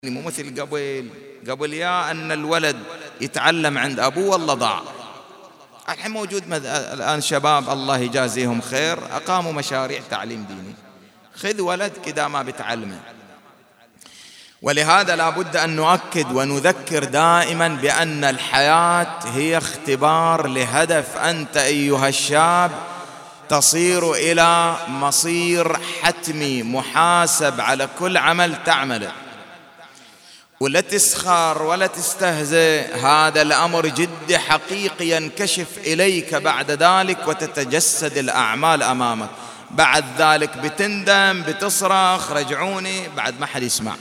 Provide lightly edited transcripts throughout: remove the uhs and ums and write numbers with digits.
مو مثل قبل يا أن الولد يتعلم عند أبوه والله ضاع. الحين موجود الآن شباب الله يجازيهم خير أقاموا مشاريع تعليم ديني، خذ ولد كذا ما بتعلمه. ولهذا لا بد أن نؤكد ونذكر دائما بأن الحياة هي اختبار لهدف. أنت أيها الشاب تصير إلى مصير حتمي محاسب على كل عمل تعمله، ولا تسخر ولا تستهزئ، هذا الأمر جد حقيقي ينكشف إليك بعد ذلك وتتجسد الأعمال أمامك. بعد ذلك بتندم بتصرخ رجعوني بعد ما حد يسمع.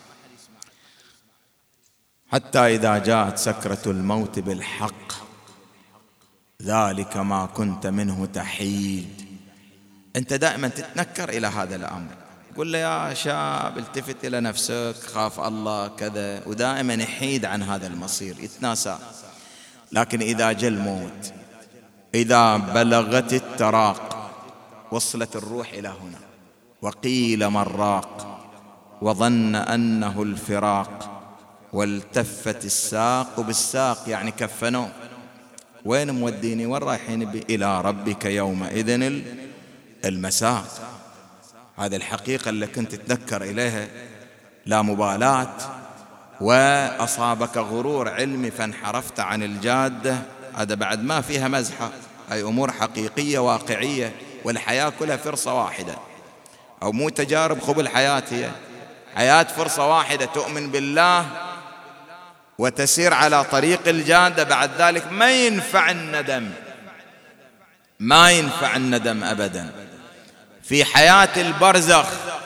حتى إذا جاءت سكرة الموت بالحق ذلك ما كنت منه تحيد. أنت دائما تتنكر إلى هذا الأمر، قل له يا شاب التفت إلى نفسك خاف الله كذا، ودائما يحيد عن هذا المصير يتناسى. لكن إذا جاء الموت، إذا بلغت التراق، وصلت الروح إلى هنا وقيل من راق وظن أنه الفراق والتفت الساق بالساق، يعني كفنوا وين موديني وين رايحين إلى ربك يومئذ المساق. هذه الحقيقة اللي كنت تتذكر إليها لا مبالاة، وأصابك غرور علمي فانحرفت عن الجادة، هذا بعد ما فيها مزحة، هاي أمور حقيقية واقعية. والحياة كلها فرصة واحدة، أو مو تجارب خب الحياة، هي حياة فرصة واحدة تؤمن بالله وتسير على طريق الجادة. بعد ذلك ما ينفع الندم، ما ينفع الندم أبدا. في حياة البرزخ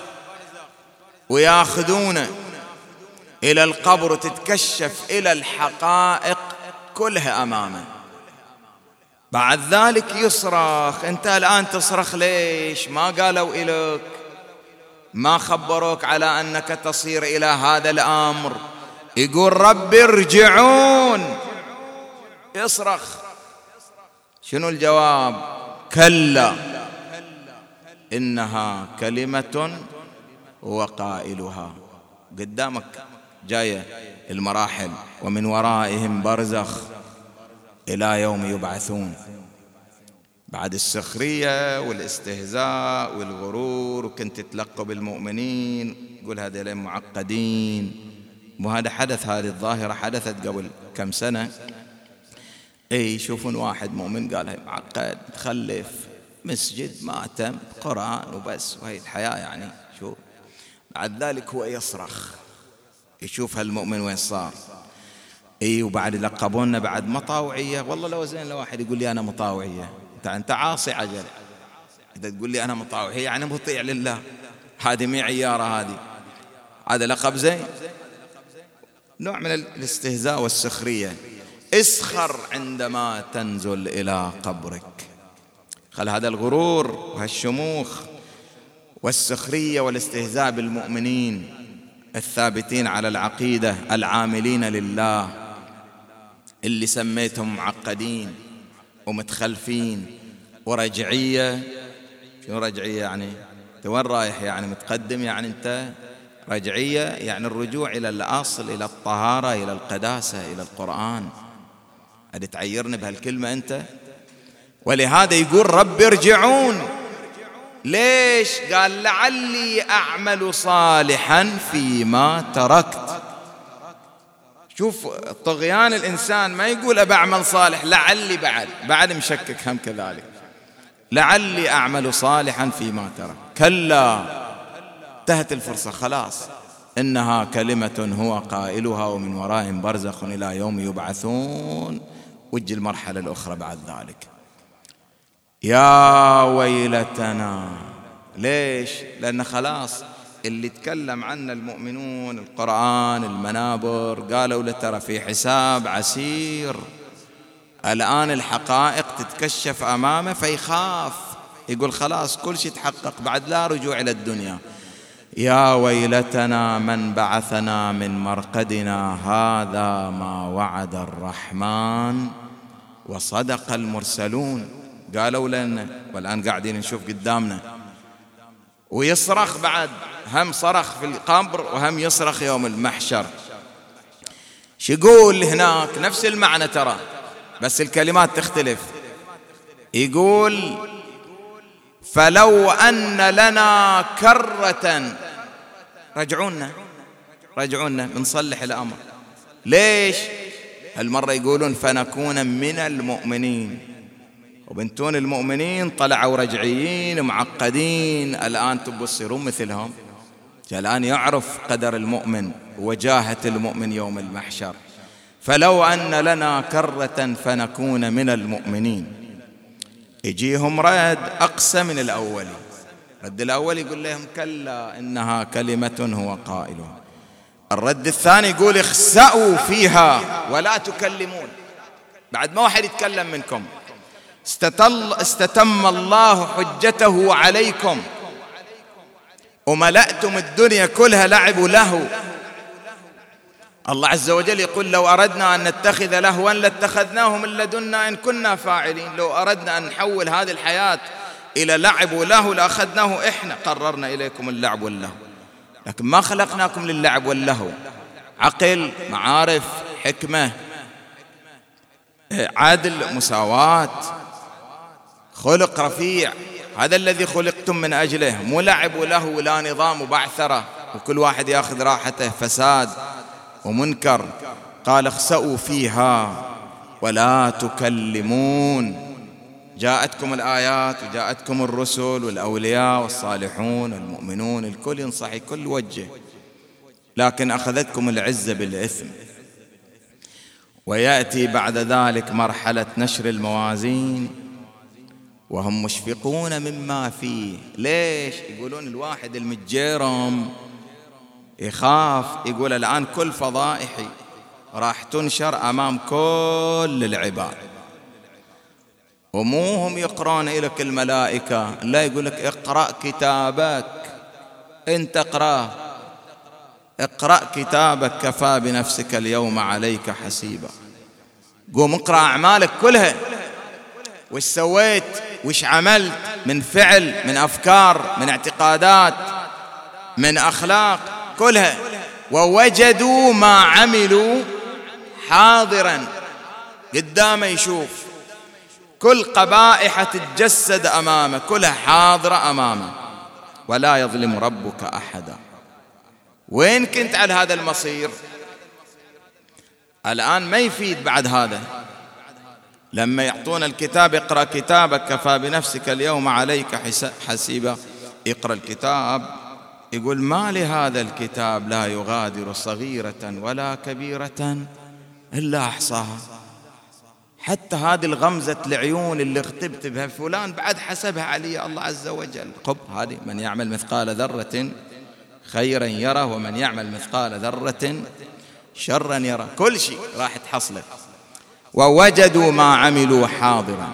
وياخذونه إلى القبر وتتكشف إلى الحقائق كلها أمامه. بعد ذلك يصرخ. أنت الآن تصرخ ليش؟ ما قالوا إليك، ما خبروك على أنك تصير إلى هذا الأمر. يقول رب ارجعون، يصرخ. شنو الجواب؟ كلا إنها كلمة هو قائلها. قدامك جاية المراحل، ومن ورائهم برزخ إلى يوم يبعثون. بعد السخرية والاستهزاء والغرور، وكنت تلقب المؤمنين يقول هذول معقدين. وهذا حدث، هذه الظاهرة حدثت قبل كم سنة. يشوفون واحد مؤمن قال معقد تخلف مسجد ماتم قرآن وبس، وهي الحياة يعني. شو بعد ذلك هو يصرخ يشوف هالمؤمن وين صار. وبعد لقبونا بعد مطاوعية. والله لو زين لو واحد يقول لي أنا مطاوعية، أنت عاصي عجل. إذا تقول لي أنا مطاوعية يعني مطيع لله، هذه مي عيارة، هذا لقب زين. نوع من الاستهزاء والسخرية. اسخر عندما تنزل إلى قبرك. خل هذا الغرور وهالشموخ والسخرية والاستهزاء بالمؤمنين الثابتين على العقيدة العاملين لله، اللي سميتهم معقدين ومتخلفين ورجعية. شو رجعية يعني؟ انت وين رايح يعني؟ متقدم يعني انت؟ رجعية يعني الرجوع إلى الأصل، إلى الطهارة، إلى القداسة، إلى القرآن. هذه تعيرني بهالكلمة أنت. ولهذا يقول رب ارجعون. ليش؟ قال لعلي أعمل صالحا فيما تركت. شوف طغيان الإنسان، ما يقول أبى أعمل صالح، لعلي بعد مشكك هم كذلك. لعلي أعمل صالحا فيما تركت. كلا، انتهت الفرصة خلاص. إنها كلمة هو قائلها ومن ورائهم برزخ إلى يوم يبعثون. وجه المرحلة الأخرى بعد ذلك. يا ويلتنا. ليش؟ لأن خلاص اللي تكلم عنه المؤمنون، القرآن، المنابر، قالوا لترى في حساب عسير. الآن الحقائق تتكشف أمامه فيخاف، يقول خلاص كل شيء تحقق، بعد لا رجوع إلى الدنيا. يا ويلتنا من بعثنا من مرقدنا هذا ما وعد الرحمن وصدق المرسلون. قالوا لنا والآن قاعدين نشوف قدامنا. ويصرخ بعد هم صرخ في القبر وهم يصرخ يوم المحشر. شو يقول هناك؟ نفس المعنى ترى، بس الكلمات تختلف. يقول فلو أن لنا كرة، رجعونا بنصلح الأمر. ليش؟ هالمرة يقولون فنكون من المؤمنين، وبنتون المؤمنين طلعوا رجعيين معقدين، الآن تبوا تصيرون مثلهم. الآن يعرف قدر المؤمن ووجاهة المؤمن يوم المحشر. فلو أن لنا كرة فنكون من المؤمنين. يجيهم رد أقسى من الأول. الرد الأول يقول لهم كلا إنها كلمة هو قائلها. الرد الثاني يقول اخسأوا فيها ولا تكلمون، بعد ما واحد يتكلم منكم. استتم الله حجته عليكم وملأتم الدنيا كلها لعب ولهو. الله عز وجل يقول لو أردنا أن نتخذ لهوا لاتخذناه من لدنا إن كنا فاعلين. لو أردنا أن نحول هذه الحياة إلى لعب ولهو لأخذناه إحنا، قررنا إليكم اللعب واللهو، لكن ما خلقناكم للعب واللهو. عقل، معارف، حكمة، عدل، مساواة، خلق رفيع، هذا الذي خلقتم من أجله، مو لعب ولهو ولا نظام وبعثرة وكل واحد يأخذ راحته، فساد ومنكر. قال اخسأوا فيها ولا تكلمون. جاءتكم الآيات وجاءتكم الرسل والأولياء والصالحون والمؤمنون، الكل ينصح، الكل وجه، لكن أخذتكم العزة بالإثم. ويأتي بعد ذلك مرحلة نشر الموازين وهم مشفقون مما فيه. ليش؟ يقولون الواحد المتجرم يخاف، يقول الآن كل فضائحي راح تنشر أمام كل العباد، ومو هم يقرون إليك الملائكة، لا، يقول لك اقرأ كتابك، انت اقرأ كتابك كفى بنفسك اليوم عليك حسيبا. قوم اقرأ أعمالك كلها، وش سويت، وش عملت من فعل، من أفكار، من اعتقادات، من أخلاق، كلها. ووجدوا ما عملوا حاضرا، قدامه يشوف كل قبائح تتجسد أمامه، كلها حاضرة أمامه، ولا يظلم ربك أحدا. وين كنت على هذا المصير؟ الآن ما يفيد بعد هذا. لما يعطون الكتاب اقرأ كتابك كفى بنفسك اليوم عليك حسيبا، اقرأ الكتاب، يقول ما لهذا الكتاب لا يغادر صغيرة ولا كبيرة إلا أحصاها. حتى هذه الغمزة العيون اللي اغتبت بها فلان بعد حسبها علي الله عز وجل. قب هذه من يعمل مثقال ذرة خيرا يره ومن يعمل مثقال ذرة شرا يره، كل شيء راح تحصله. ووجدوا ما عملوا حاضرا،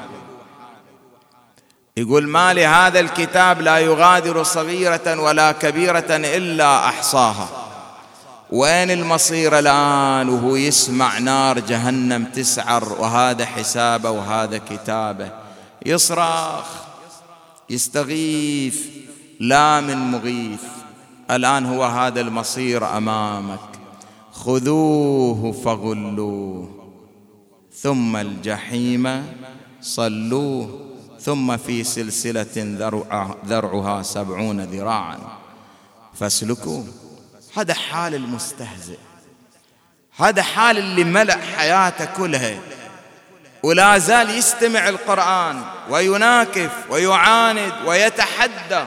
يقول ما لهذا الكتاب لا يغادر صغيرة ولا كبيرة إلا أحصاها. وين المصير الآن وهو يسمع نار جهنم تسعر وهذا حسابه وهذا كتابه؟ يصرخ يستغيث، لا من مغيث. الآن هو هذا المصير أمامك. خذوه فغلوه ثم الجحيم صلوه ثم في سلسلة ذرعها 70 ذراعا فاسلكوه. هذا حال المستهزئ، هذا حال اللي ملأ حياته كلها ولا زال يستمع القرآن ويناكف ويعاند ويتحدى.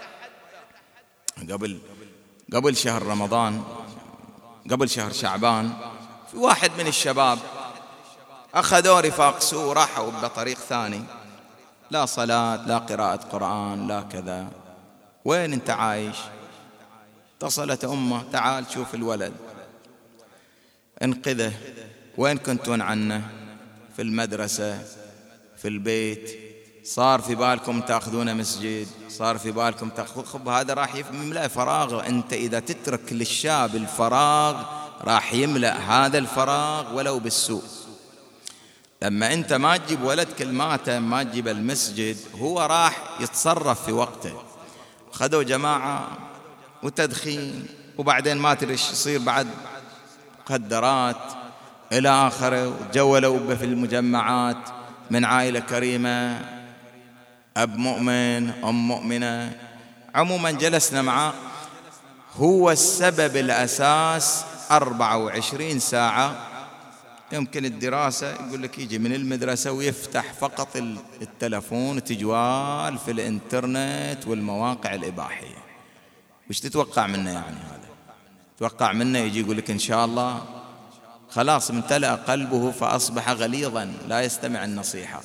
قبل شهر رمضان، قبل شهر شعبان، في واحد من الشباب أخذوا رفاق سوء راحوا بطريق ثاني، لا صلاة لا قراءة قرآن لا كذا. وين انت عايش؟ اتصلت أمه تعال شوف الولد انقذه. وين كنتون عنه؟ في المدرسة، في البيت. صار في بالكم تأخذونه مسجد، صار في بالكم خب هذا راح يملأ فراغ. أنت إذا تترك للشاب الفراغ راح يملأ هذا الفراغ ولو بالسوء. لما أنت ما تجيب ولد كلماته، ما تجيب المسجد، هو راح يتصرف في وقته. خذوا جماعة وتدخين، وبعدين ما تدري ايش يصير بعد، مخدرات إلى آخره، وتجولوا في المجمعات من عائلة كريمة، أب مؤمن، أم مؤمنة. عموما جلسنا معه، هو السبب الأساس 24 ساعة يمكن الدراسة، يقول لك يجي من المدرسة ويفتح فقط التلفون وتجوال في الإنترنت والمواقع الإباحية. وش تتوقع منه يعني هذا؟ تتوقع منه يجي يقول لك إن شاء الله؟ خلاص امتلأ قلبه فأصبح غليظا لا يستمع النصيحة،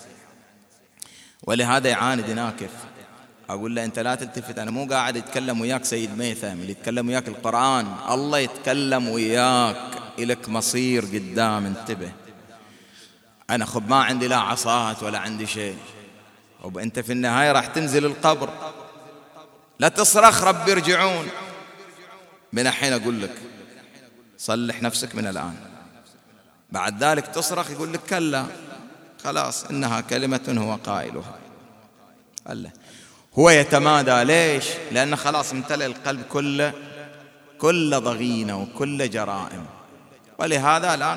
ولهذا يعاند يناكف. أقول له أنت لا تلتفت، أنا مو قاعد يتكلم وياك سيد ميثم، اللي يتكلم وياك القرآن، الله يتكلم وياك، إلك مصير قدام، انتبه. أنا خب ما عندي لا عصات ولا عندي شيء، وأنت في النهاية راح تنزل القبر. لا تصرخ رب ارجعون، من الحين أقول لك صلح نفسك من الآن. بعد ذلك تصرخ يقول لك كلا، خلاص إنها كلمة هو قائلها. الله هو يتمادى. ليش؟ لأنه خلاص امتلأ القلب كل ضغينة وكل جرائم، ولهذا الآن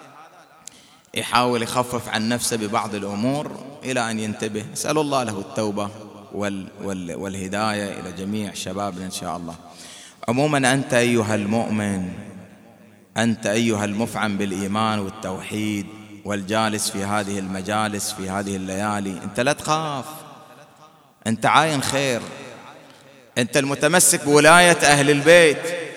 يحاول يخفف عن نفسه ببعض الأمور إلى أن ينتبه. نسأل الله له التوبة والهداية إلى جميع شبابنا إن شاء الله. عموما أنت أيها المؤمن، أنت أيها المفعم بالإيمان والتوحيد والجالس في هذه المجالس في هذه الليالي، أنت لا تخاف، أنت عاين خير، أنت المتمسك بولاية أهل البيت،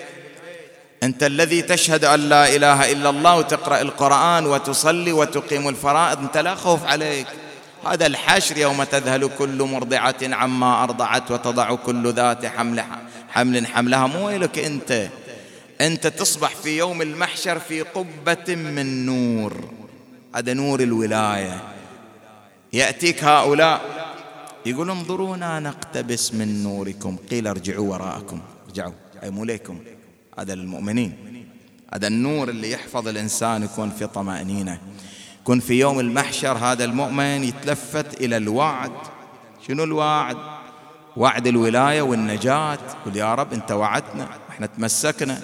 أنت الذي تشهد أن لا إله إلا الله وتقرأ القرآن وتصلي وتقيم الفرائض، أنت لا خوف عليك. هذا الحشر يوم تذهل كل مرضعة عما أرضعت وتضع كل ذات حمل حملها، مو لك أنت تصبح في يوم المحشر في قبة من نور، هذا نور الولاية. يأتيك هؤلاء يقول انظرونا نقتبس من نوركم، قيل ارجعوا وراءكم، ارجعوا أي موليكم، هذا للمؤمنين. هذا النور اللي يحفظ الإنسان يكون في طمأنينة، يكون في يوم المحشر هذا المؤمن يتلفت إلى الوعد. شنو الوعد؟ وعد الولاية والنجاة. قل يا رب أنت وعدتنا، احنا تمسكنا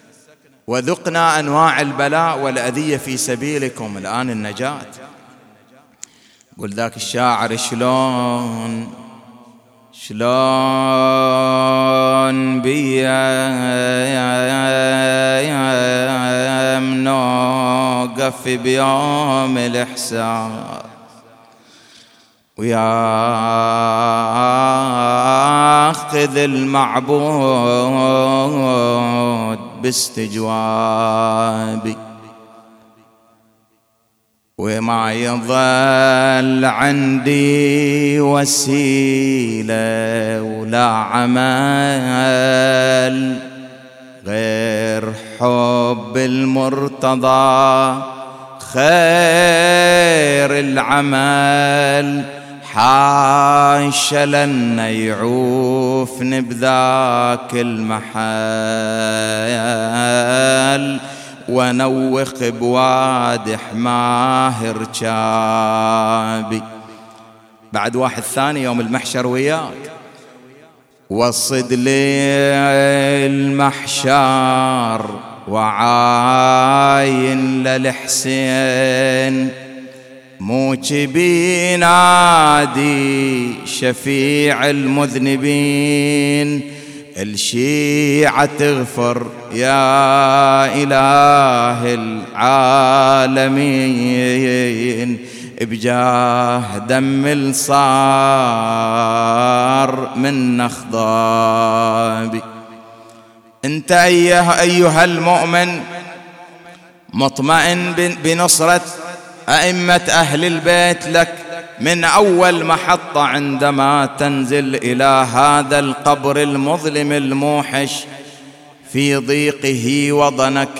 وذقنا أنواع البلاء والأذية في سبيلكم، الآن النجاة. قل ذاك الشاعر شلون بيا منوقف بيوم الإحسان وياخذ المعبود باستجوابي، وما يظل عندي وسيلة ولا عمل غير حب المرتضى خير العمل، حاش لن يعوفني بذاك المحال ونوخ بوادي حماه رجابي. بعد واحد ثاني يوم المحشر وياك، وصد لي المحشر وعاين للحسين، مو جبي نادي شفيع المذنبين، الشيعة تغفر يا إله العالمين، بجاه دم الصار من أخضابي. أنت أيها المؤمن مطمئن بنصرة أئمة أهل البيت لك من أول محطة عندما تنزل إلى هذا القبر المظلم الموحش في ضيقه وضنك،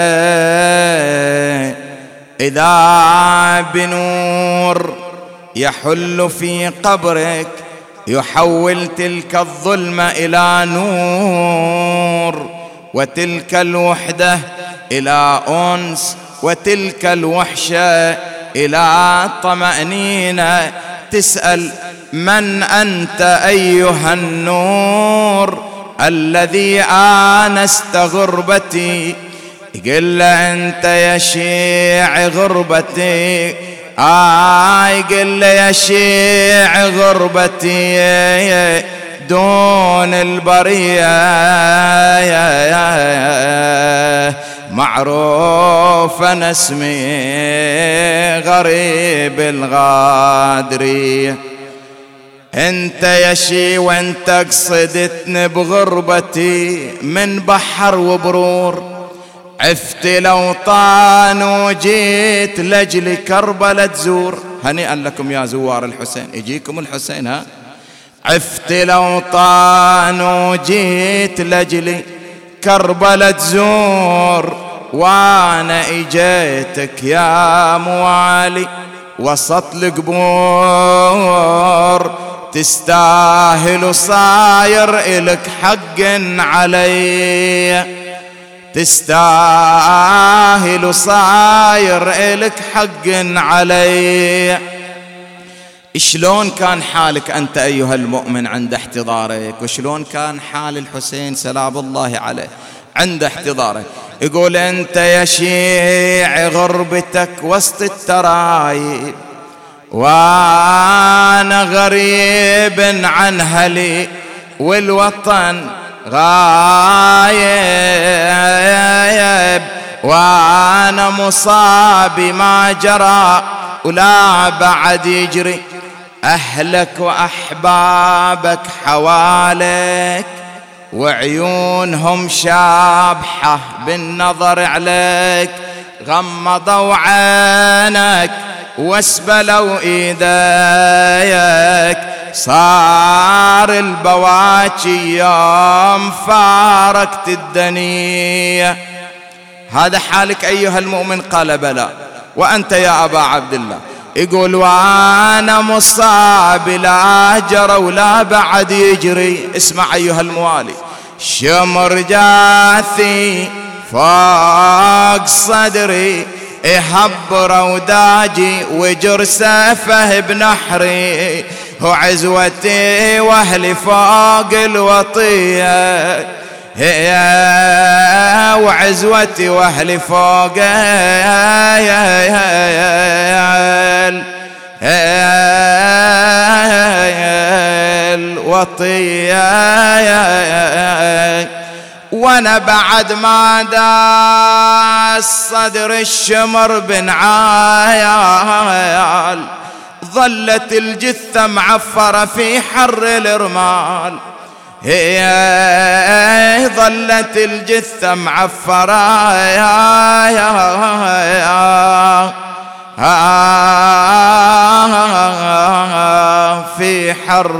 إذا بنور يحل في قبرك يحول تلك الظلمة إلى نور، وتلك الوحدة إلى أنس، وتلك الوحشة إلى طمأنينة. تسأل من أنت أيها النور؟ الذي آنست غربتي. يقول له أنت يا شيع غربتي، يقول له يا شيع غربتي دون البرية معروف أنا اسمي غريب الغادرية. انت يا شي وانت قصدتني بغربتي من بحر وبرور، عفت الأوطان وجيت لأجل كربلة تزور. هنيئا لكم يا زوار الحسين، يجيكم الحسين ها. عفت الأوطان وجيت لأجل كربلة تزور، وانا اجيتك يا موالي وسط القبور، تستاهل صاير إلك حق علي، تستاهل صاير إلك حق علي. شلون كان حالك أنت أيها المؤمن عند احتضارك، وشلون كان حال الحسين سلام الله عليه عند احتضارك؟ يقول أنت يا شيع غربتك وسط الترايب، وانا غريب عن هلي والوطن غايب، وانا مصابي ما جرى ولا بعد يجري، اهلك واحبابك حواليك وعيونهم شابحة بالنظر عليك، غمضوا عينك واسبلوا ايديك، صار البواكي يوم فارقت الدنيا. هذا حالك أيها المؤمن؟ قال بلى. وأنت يا أبا عبد الله؟ يقول وانا مصاب لا جرى ولا بعد يجري. اسمع أيها الموالي، شمر جاثي فوق صدري، يهبر وداجي وجر سيفه بنحري، وعزوتي واهلي فوق الوطية، وعزوتي واهلي فوق الوطية. وانا بعد ما داس صدر الشمر بن عايال، ظلت الجثة معفرة في حر الرمال، هي ظلت الجثة معفرة في حر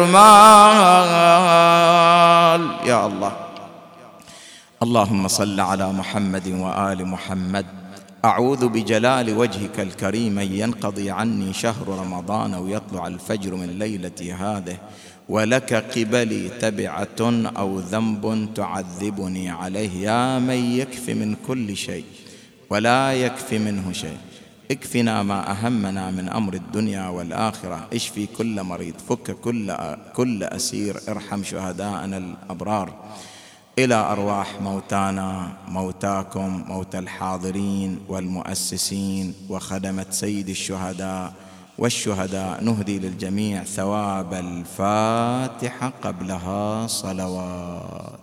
الرمال. يا الله، اللهم صل على محمد وآل محمد. أعوذ بجلال وجهك الكريم أن ينقضي عني شهر رمضان ويطلع الفجر من ليلتي هذه، ولك قبلي تبعة أو ذنب تعذبني عليه، يا من يكفي من كل شيء ولا يكفي منه شيء. اكفنا ما أهمنا من أمر الدنيا والآخرة، اشفي كل مريض، فك كل أسير، ارحم شهداءنا الأبرار. إلى أرواح موتانا، موتاكم، موتى الحاضرين والمؤسسين وخدمة سيد الشهداء والشهداء، نهدي للجميع ثواب الفاتحة قبلها صلوات.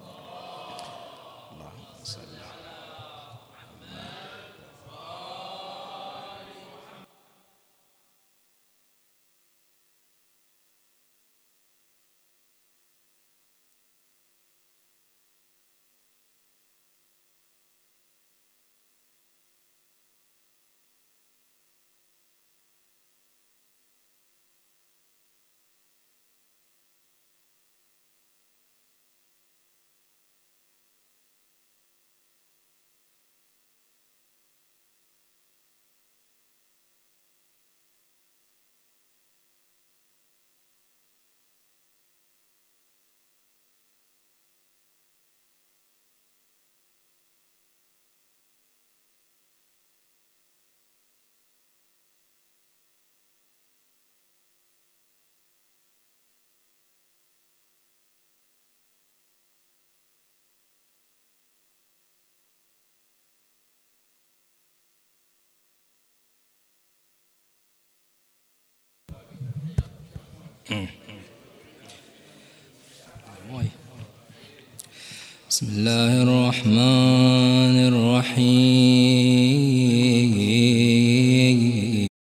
بسم الله الرحمن الرحيم